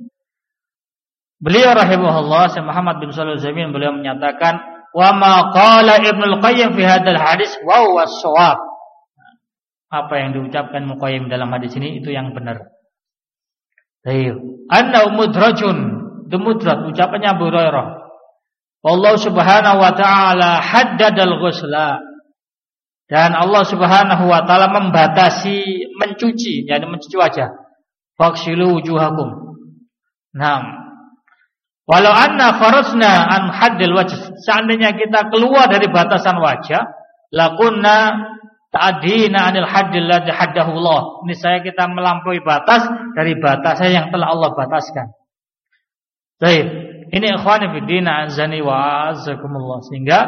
beliau rahimahullah Syekh Muhammad bin Shalih Al-Utsaimin beliau menyatakan wa ma qala Ibnu Qayyim fi hadzal hadis wa huwa shawab. Apa yang diucapkan Ibnu Qayyim dalam hadis ini itu yang benar. Baik. Anna mudrajun, mudrad ucapannya Abu Hurairah. Allah Subhanahu wa taala haddadal ghusla. Dan Allah Subhanahu wa taala membatasi mencuci, yakni mencuci wajah. Faghsilu wujuhakum. Naam. Walau anna kharajna an haddil wajh, seandainya kita keluar dari batasan wajah, lakunna ta'dina 'anil haddil ladzi haddahu Allah. Niscaya kita melampaui batas dari batasan yang telah Allah bataskan. Baik, ini ikhwani fi din azani wa azakumullah, sehingga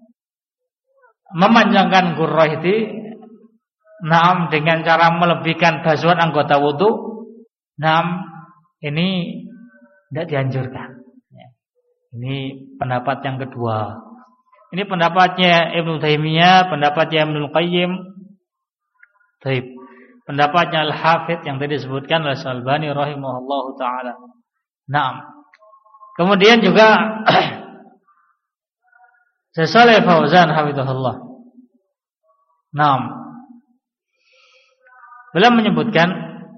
memanjangkan ghurrah itu naam dengan cara melebihkan basuhan anggota wudu, naam ini tidak dianjurkan. Ini pendapat yang kedua. Ini pendapatnya Ibnu Taimiyah, pendapatnya Ibnu Qayyim. Baik. Pendapatnya Al-Hafidz yang tadi disebutkan oleh Al-Albani rahimahullahu taala. Naam. Kemudian juga Syekh Shalih Fauzan hafizahullah. Naam. Beliau menyebutkan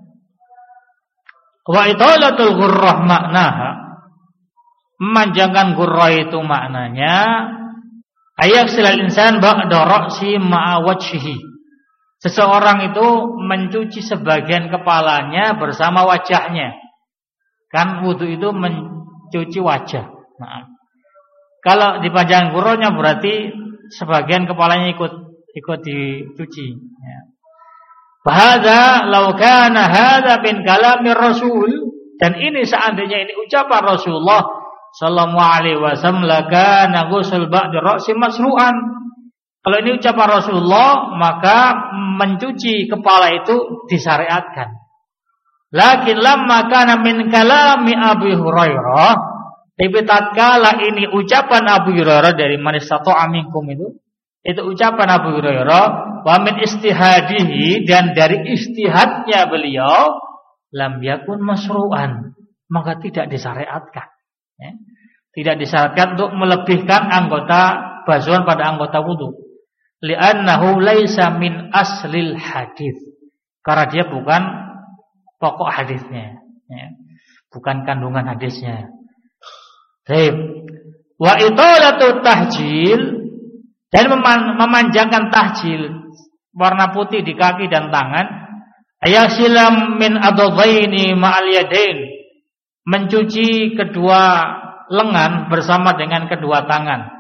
wa italatul ghurrah maknaha, memanjangkan ghurrah itu maknanya ayaksilal insan ba'da ra'si ma'a wajhihi. Seseorang itu mencuci sebagian kepalanya bersama wajahnya. Kan wudu itu mencuci wajah. Nah, kalau dipanjangkan ghurrahnya berarti sebagian kepalanya ikut ikut dicuci ya. Bahada law kana hadza min kalamir Rasul, dan ini seandainya ini ucapan Rasulullah sallallahu alaihi wasallam, lakana ghusl ba'da ra'si masru'an. Kalau ini ucapan Rasulullah, maka mencuci kepala itu disyariatkan. Lakin lamma kana min kalami Abu Hurairah, tapi tatkala ini ucapan Abu Hurairah dari man istata'a minkum itu, itu ucapan Abu Hurairah, wa min istihadihi, dan dari istihadnya beliau, lam yakun masru'an, maka tidak disyariatkan ya. Tidak disyariatkan untuk melebihkan anggota basuhan pada anggota wudu. Li'annahu laisa min aslil hadis, karena dia bukan pokok hadisnya ya. Bukan kandungan hadisnya. Baik. Wa italatu tahjil, dan memanjangkan tahjil warna putih di kaki dan tangan, ayasilam min adhaini ma'al yadain, mencuci kedua lengan bersama dengan kedua tangan.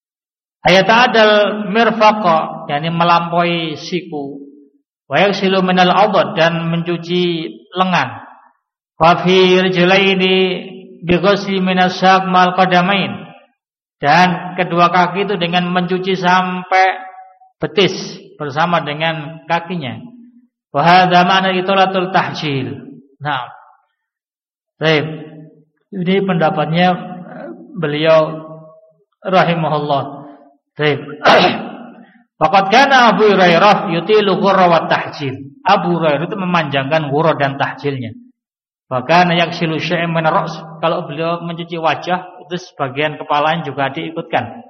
Ayata'adal mirfaqa, yakni melampaui siku. Wa yaghsilu minal adad, dan mencuci lengan. Wa fi rijlaini bi ghusli minas saq mal qadamain, dan kedua kaki itu dengan mencuci sampai betis bersama dengan kakinya. Wa hadza ma'na itolatul tahjil. Nah, baik. Ini pendapatnya beliau rahimahullah. Baik. Faqad kana Abu Hurairah yutilu ghurra wa tahjil. Abu Hurairah itu memanjangkan ghurra dan tahjilnya. Bahkan yaksilu syai'an min ar-ra's. Kalau beliau mencuci wajah, itu sebagian kepalanya juga diikutkan.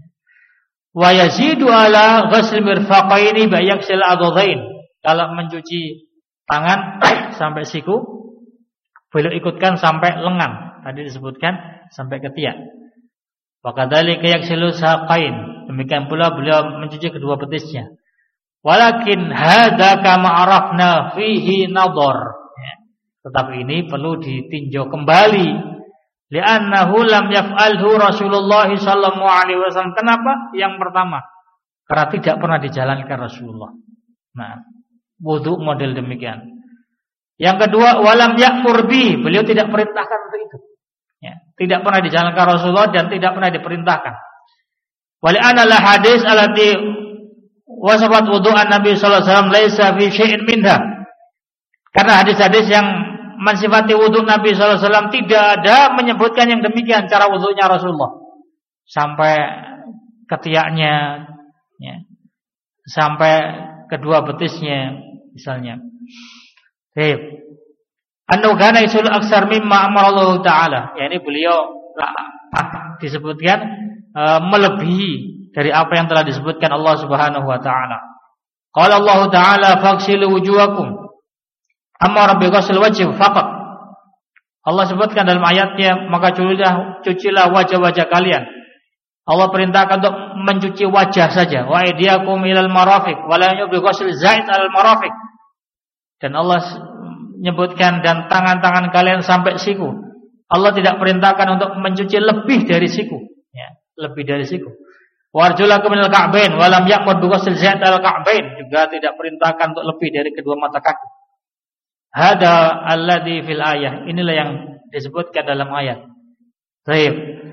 Wa yazidu ala ghusl mirfaqaini bi yaksil adhain. Kalau mencuci tangan sampai siku, beliau ikutkan sampai lengan. Tadi disebutkan sampai ketiak. Wa kadzalika yaksilu saqain. Demikian pula beliau mencuci kedua betisnya. Walakin hadza kama arafna fihi nadhar. Tetapi ini perlu ditinjau kembali. Li'annahu lam yaf'alhu Rasulullah sallallahu alaihi wasallam. Kenapa? Yang pertama, karena tidak pernah dijalankan Rasulullah. Nah, wudu model demikian. Yang kedua, walam ya'mur bi. Beliau tidak perintahkan untuk itu. Ya, tidak pernah dijalankan Rasulullah dan tidak pernah diperintahkan. Wali'anna la hadis allati wasafat wudu'an Nabi sallallahu alaihi wasallam laisa fi syai'in minha. Karena hadis-hadis yang mensifati wudhu Nabi sallallahu alaihi wasallam tidak ada menyebutkan yang demikian cara wudhunya Rasulullah. Sampai ketiaknya, ya, sampai kedua betisnya misalnya. Baik. Annahu kana yusul aksar mimma amara Allah taala. Ya, ini beliau ah, disebutkan uh, melebihi dari apa yang telah disebutkan Allah Subhanahu wa taala. Qala Allah taala faghsilu wujuhakum. Amara bi ghusl wajh faqat. Allah sebutkan dalam ayatnya, maka cucilah, cucilah wajah-wajah kalian. Allah perintahkan untuk mencuci wajah saja. Wa aydiyakum ilal marafiq wa la yubi ghusl zaid al marafiq. Dan Allah menyebutkan dan tangan-tangan kalian sampai siku. Allah tidak perintahkan untuk mencuci lebih dari siku, ya, lebih dari siku. Warjulakum minal ka'bain wa lam ya'mur bi ghusl zaid al ka'bain, juga tidak perintahkan untuk lebih dari kedua mata kaki. Hada alladhi fil ayah. Inilah yang disebutkan dalam ayat. Baik.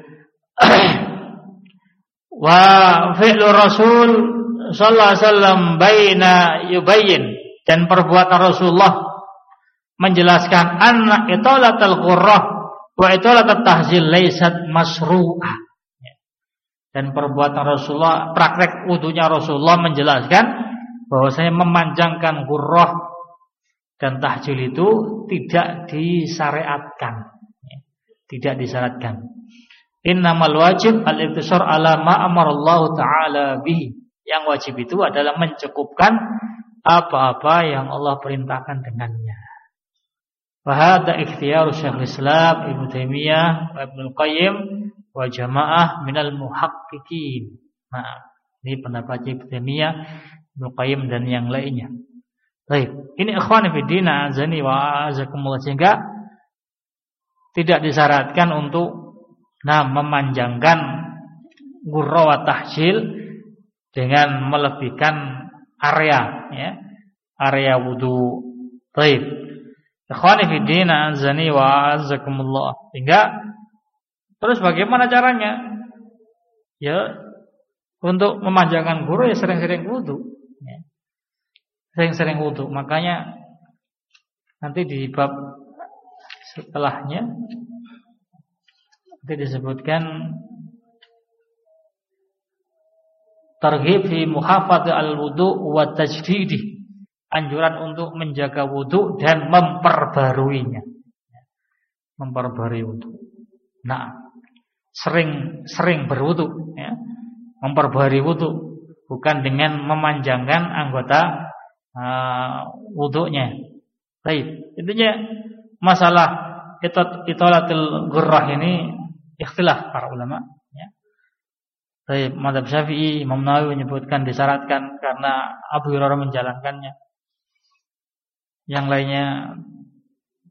Wa fi'lu Rasul sallallahu alaihi wasallam baina yubayyin, dan perbuatan Rasulullah menjelaskan anna italatul ghurrah wa italatul tahzil laysat masru'ah. Dan perbuatan Rasulullah, praktek wudunya Rasulullah menjelaskan bahwasanya memanjangkan ghurrah dan tahjil itu tidak disyariatkan, tidak disyaratkan. Innamal wajib al-iktisar ala ma amarallahu taala bihi. Yang wajib itu adalah mencukupkan apa-apa yang Allah perintahkan dengannya. Wa hadza ikhtiyar Syekhul Islam Ibnu Taimiyah wa Ibnu Qayyim wa jamaah minal muhaqqiqin. Nah, ini pendapat Ibnu Taimiyah, Ibnu Qayyim dan yang lainnya. Baik, ini ikhwan fillah azani wa azakumullah, sehingga tidak disyaratkan untuk nah memanjangkan ghurra wa tahjil dengan melebihkan area, ya, area wudu. Baik, ikhwan fillah azani wa azakumullah, sehingga terus bagaimana caranya? Ya, untuk memanjangkan ghurra ya sering-sering wudu, ya. Sering-sering wudu. Makanya nanti di bab setelahnya nanti disebutkan targhib fi muhafadzah al-wudu wa tajdidih, anjuran untuk menjaga wudu dan memperbaruinya. Memperbarui wudu. Nah, sering-sering berwudu, ya. Memperbarui wudu, bukan dengan memanjangkan anggota Uh, wudhunya. Baik, intinya masalah itolatul ghurrah ini ikhtilaf para ulama, ya. Baik, mazhab Syafi'i, Imam Nawawi menyebutkan disyaratkan karena Abu Hurairah menjalankannya. Yang lainnya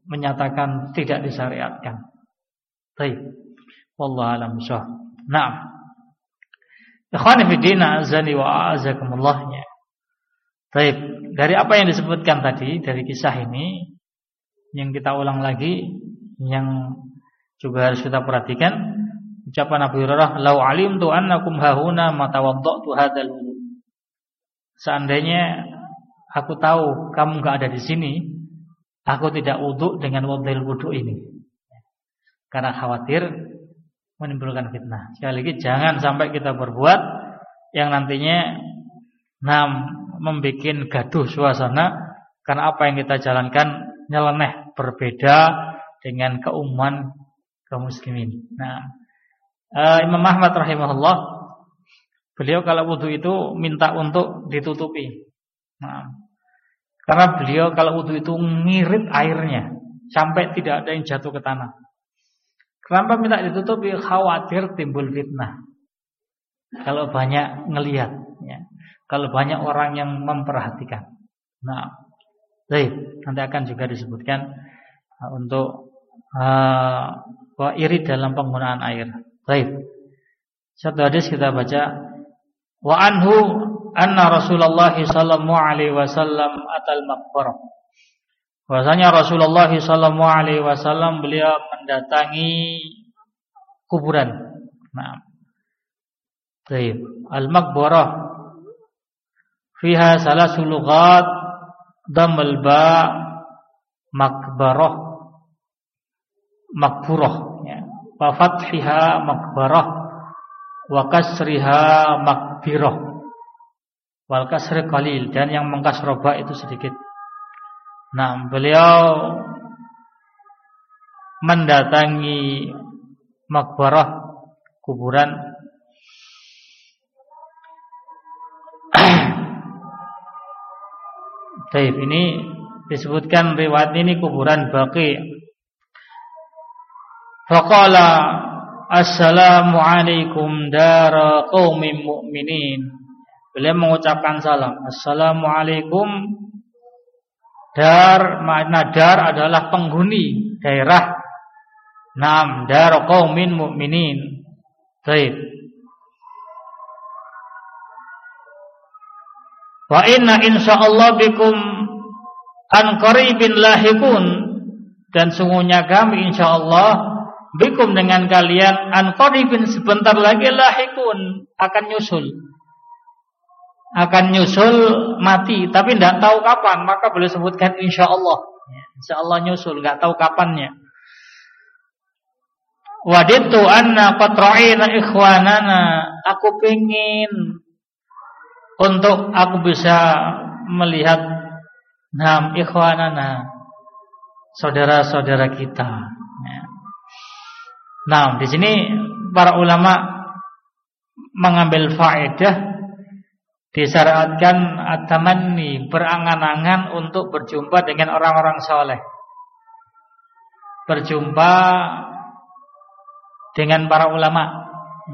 menyatakan tidak disyariatkan. Baik. Wallahu a'lam bishawab. Naam. Ikhwani fi din, azani wa a'azakumullah. Baik, dari apa yang disebutkan tadi dari kisah ini yang kita ulang lagi, yang juga harus kita perhatikan, ucapan Abu Hurairah, "Lau alimtu annakum hahuna matawaddatu hadzal wudu." Seandainya aku tahu kamu enggak ada di sini, aku tidak wudu dengan model wudu ini. Karena khawatir menimbulkan fitnah. Sekali lagi jangan sampai kita berbuat yang nantinya nam membuat gaduh suasana karena apa yang kita jalankan nyeleneh berbeda dengan keumuman kaum muslimin. Nah, uh, Imam Ahmad rahimahullah, beliau kalau wudu itu minta untuk ditutupi. Nah, karena beliau kalau wudu itu ngirit airnya sampai tidak ada yang jatuh ke tanah. Kenapa minta ditutupi? Khawatir timbul fitnah. Kalau banyak ngelihat, ya. Kalau banyak orang yang memperhatikan. Nah, baik, nanti akan juga disebutkan uh, untuk uh, irit dalam penggunaan air. Baik. Satu hadis kita baca. Wa anhu anna Rasulullah sallallahu alaihi wasallam atal maqbarah. Bahwasanya Rasulullah sallallahu alaihi wasallam beliau mendatangi kuburan. Nah. Baik, al-maqbarah fiha salasul lughat damul ba maqbarah maqburah ya, wa fathiha maqbarah wa kasriha maqbirah wal kasri qalil, dan yang mengkasrah ba itu sedikit. Nah, beliau mendatangi maqbarah, kuburan. Baik, ini disebutkan riwayat ini kuburan Baqi. Faqala assalamu alaikum dara qaumin mu'minin. Beliau mengucapkan salam. Assalamu alaikum. Dar, makna dar adalah penghuni daerah. Naam, dara qaumin mu'minin. Baik. Wa inna insyaallah bikum an qaribin lahikun, dan sungguhnya kami insyaallah bikum dengan kalian an qaribin sebentar lagi lahikun, akan nyusul. Akan nyusul mati, tapi tidak tahu kapan, maka boleh sebutkan insyaallah. Insyaallah nyusul, enggak tahu kapannya. Waditu anna qad ra'ina ikhwanana, aku pengin untuk aku bisa melihat nam ikhwanana, saudara-saudara kita. Nah, di sini para ulama mengambil faedah, disyariatkan at-tamanni, berangan-angan untuk berjumpa dengan orang-orang saleh, berjumpa dengan para ulama.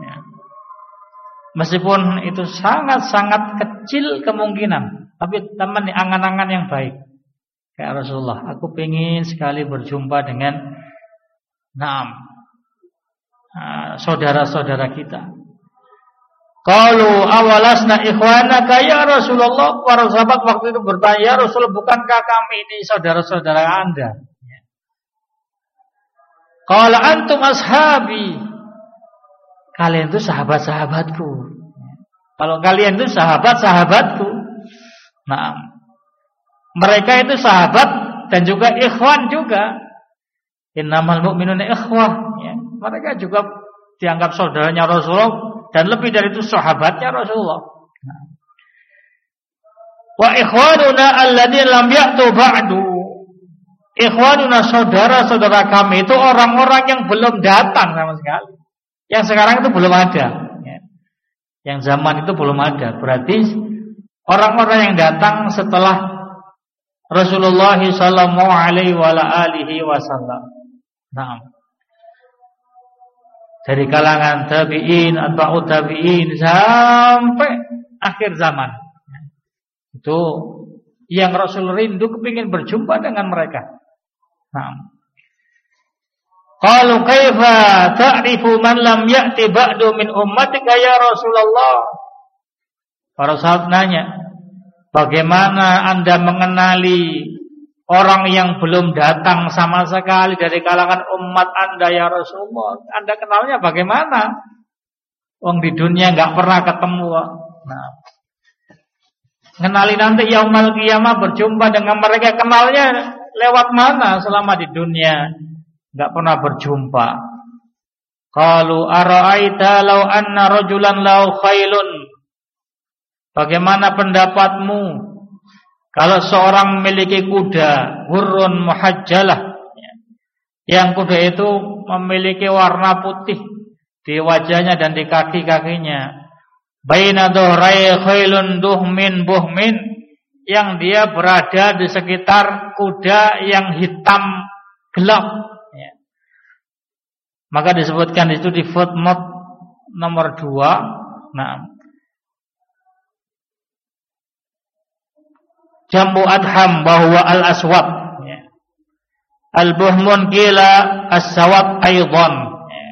Meskipun itu sangat-sangat kecil kemungkinan, tapi teman angan-angan yang baik. Kayak Rasulullah, aku pengen sekali berjumpa dengan naam saudara-saudara kita. Qalu awalasna ikhwanaka ya Rasulullah. Para sahabat waktu itu bertanya, ya Rasulullah, bukankah kami ini saudara-saudara Anda? Qala antum ashabi, kalian itu sahabat-sahabatku. Kalau kalian itu sahabat-sahabatku. Nah, mereka itu sahabat dan juga ikhwan juga. Innamal mu'minuna ikhwah. Ya, mereka juga dianggap saudaranya Rasulullah, dan lebih dari itu sahabatnya Rasulullah. Nah. Wa ikhwanuna alladziina lam ya'tu ba'du. Ikhwanuna, saudara-saudara kami itu orang-orang yang belum datang sama sekali. Yang sekarang itu belum ada, ya. Yang zaman itu belum ada. Berarti orang-orang yang datang setelah Rasulullah sallallahu alaihi wasallam. Nah, dari kalangan tabi'in, atba'ut tabi'in sampai akhir zaman. Itu yang Rasul rindu, kepingin berjumpa dengan mereka. Nah, qalu kaifa ta'rifu man lam ya'ti ba'du min ummatika ya Rasulullah? Para sahabat nanya, bagaimana Anda mengenali orang yang belum datang sama sekali dari kalangan umat Anda ya Rasulullah? Anda kenalnya bagaimana? Wong di dunia enggak pernah ketemu. Nah, kenali nanti yaumul qiyamah berjumpa dengan mereka, kenalnya lewat mana selama di dunia enggak pernah berjumpa. Qalu ara'aita law anna rajulan law khailun, bagaimana pendapatmu kalau seorang memiliki kuda hurrun muhajjalah, yang kuda itu memiliki warna putih di wajahnya dan di kaki-kakinya, baina dhuhrai khailun duhmin buhmin, yang dia berada di sekitar kuda yang hitam gelap, ya. Maka disebutkan itu di footnote nomor dua. Nah, jambu adham bahwa al-aswad, ya. Al-buhmun qila as-sawad aidan, ya.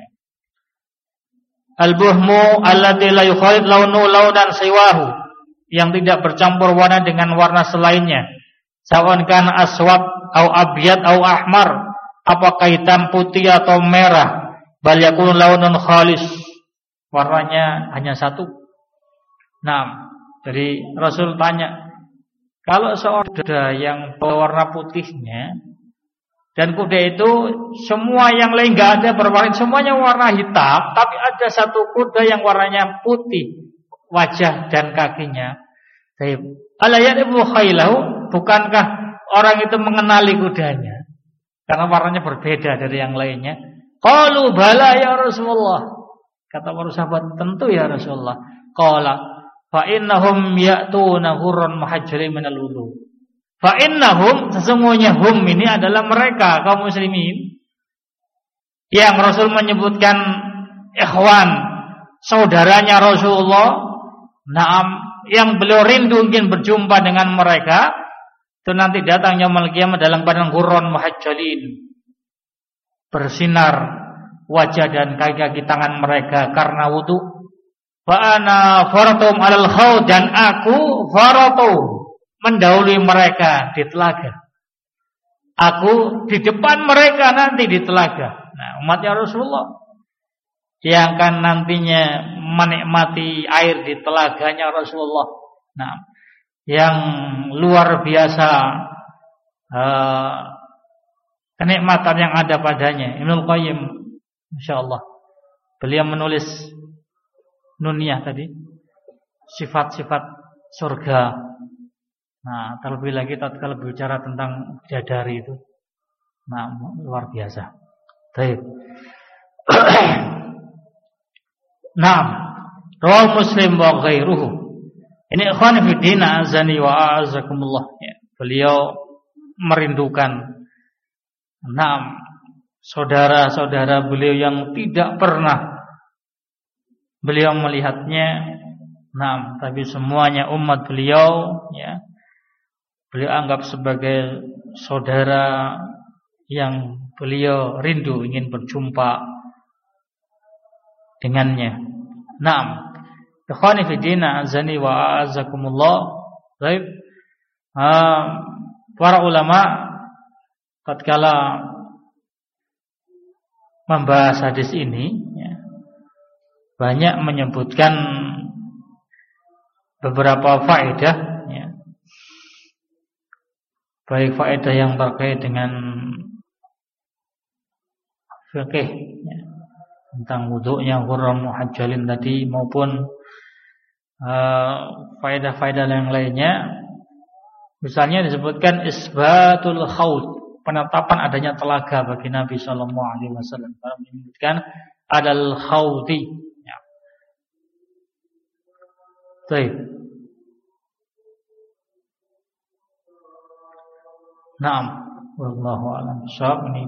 Al-buhmu alladzi la yukhalid launu launan siwahu, yang tidak bercampur warna dengan warna selainnya. Sawan kana aswad au abyad au ahmar, apakah hitam, putih atau merah. Bal yakun launun khalis, warnanya hanya satu. Nah, jadi Rasul tanya, kalau seorang kuda yang berwarna putihnya, dan kuda itu semua yang lain enggak ada berwarna, semuanya warna hitam, tapi ada satu kuda yang warnanya putih wajah dan kakinya. Baik. Ala ya'rifu khailahu, bukankah orang itu mengenali kudanya karena warnanya berbeda dari yang lainnya? Qalu bala ya Rasulullah. Kata para sahabat, tentu ya Rasulullah. Qala fa innahum ya'tuna hurran muhajjalin minal wudu. Fa innahum, sesungguhnya hum ini adalah mereka kaum muslimin yang Rasul menyebutkan ikhwan, saudaranya Rasulullah. Naam, yang beliau rindu ingin berjumpa dengan mereka, itu nanti datang yaumul qiyamah dalam keadaan hurran muhajjalin, bersinar wajah dan kaki-kaki tangan mereka karena wudu. Wa ana faratum alal khawd, dan aku faratu, mendahului mereka di telaga. Aku di depan mereka nanti di telaga. Nah, umatnya Rasulullah yang akan nantinya menikmati air di telaganya Rasulullah. Nah, yang luar biasa uh, kenikmatan yang ada padanya. Ibnul Qayyim, insyaallah, beliau menulis Nuniyah tadi, sifat-sifat surga. Nah, terlebih lagi tatkala berbicara tentang bidadari itu, nah, luar biasa. Baik. Naam, rawahu Muslim wa ghairuhu. Ini ikhwan fi din azani wa a'azakumullah, ya. Beliau merindukan naam saudara-saudara beliau yang tidak pernah beliau melihatnya, naam, tapi semuanya umat beliau, ya. Beliau anggap sebagai saudara yang beliau rindu ingin berjumpa dengannya. Naam, ikhwani fi din azani wa azakumullah. Baik, uh, para ulama tatkala membahas hadis ini, ya, banyak menyebutkan beberapa faedah, ya. Baik faedah yang terkait dengan fikih, ya, tentang wudhunya hurran muhajjalin tadi, maupun uh, faedah-faedah yang lainnya. Misalnya disebutkan isbatul khawd, penetapan adanya telaga bagi Nabi sallallahu alaihi wasallam. Menyebutkan adal khawdi, ya. Baik. Naam, wallahu a'lam bishawab. Ini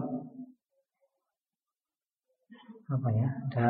apa ya? Ada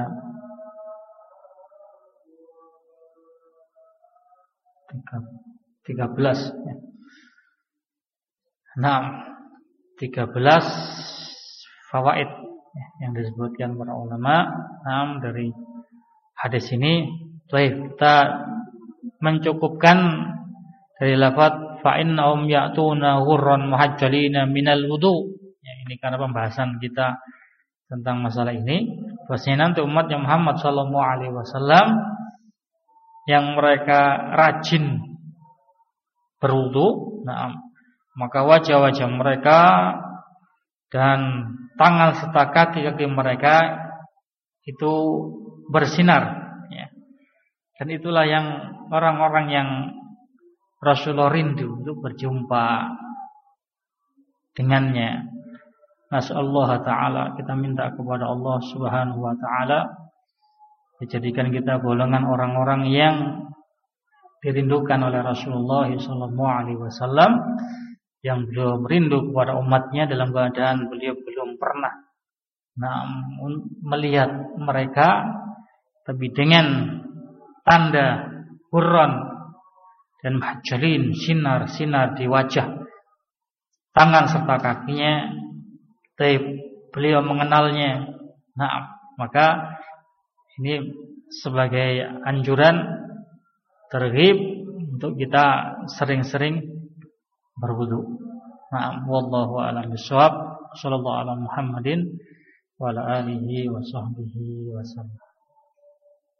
tiga belas, ya. Naam. tiga belas fawaid yang disebutkan para ulama. Nah, dari hadis ini baik kita mencukupkan dari lafaz fa innahum ya'tuna ghurran muhajjalina minal wudu. Ya, ini karena pembahasan kita tentang masalah ini. Bahwasanya nanti umat Muhammad sallallahu alaihi wasallam yang mereka rajin berwudu, nah, maka wajah-wajah mereka dan tangan serta kaki-kaki mereka itu bersinar, ya. Dan itulah yang orang-orang yang Rasulullah rindu untuk berjumpa dengannya. Nasallahu ta'ala, kita minta kepada Allah Subhanahu wa ta'ala dijadikan kita golongan orang-orang yang dirindukan oleh Rasulullah sallallahu alaihi wasallam, yang belum rindu kepada umatnya dalam keadaan beliau belum pernah nah, melihat mereka, tapi dengan tanda hurran dan mahjalin, sinar-sinar di wajah, tangan serta kakinya, tapi beliau mengenalnya. Nah, maka ini sebagai anjuran terghib untuk kita sering-sering berwudu. Nah, wallahu a'lam bishawab. Sallallahu ala Muhammadin wa ala alihi wa sahbihi wasallam.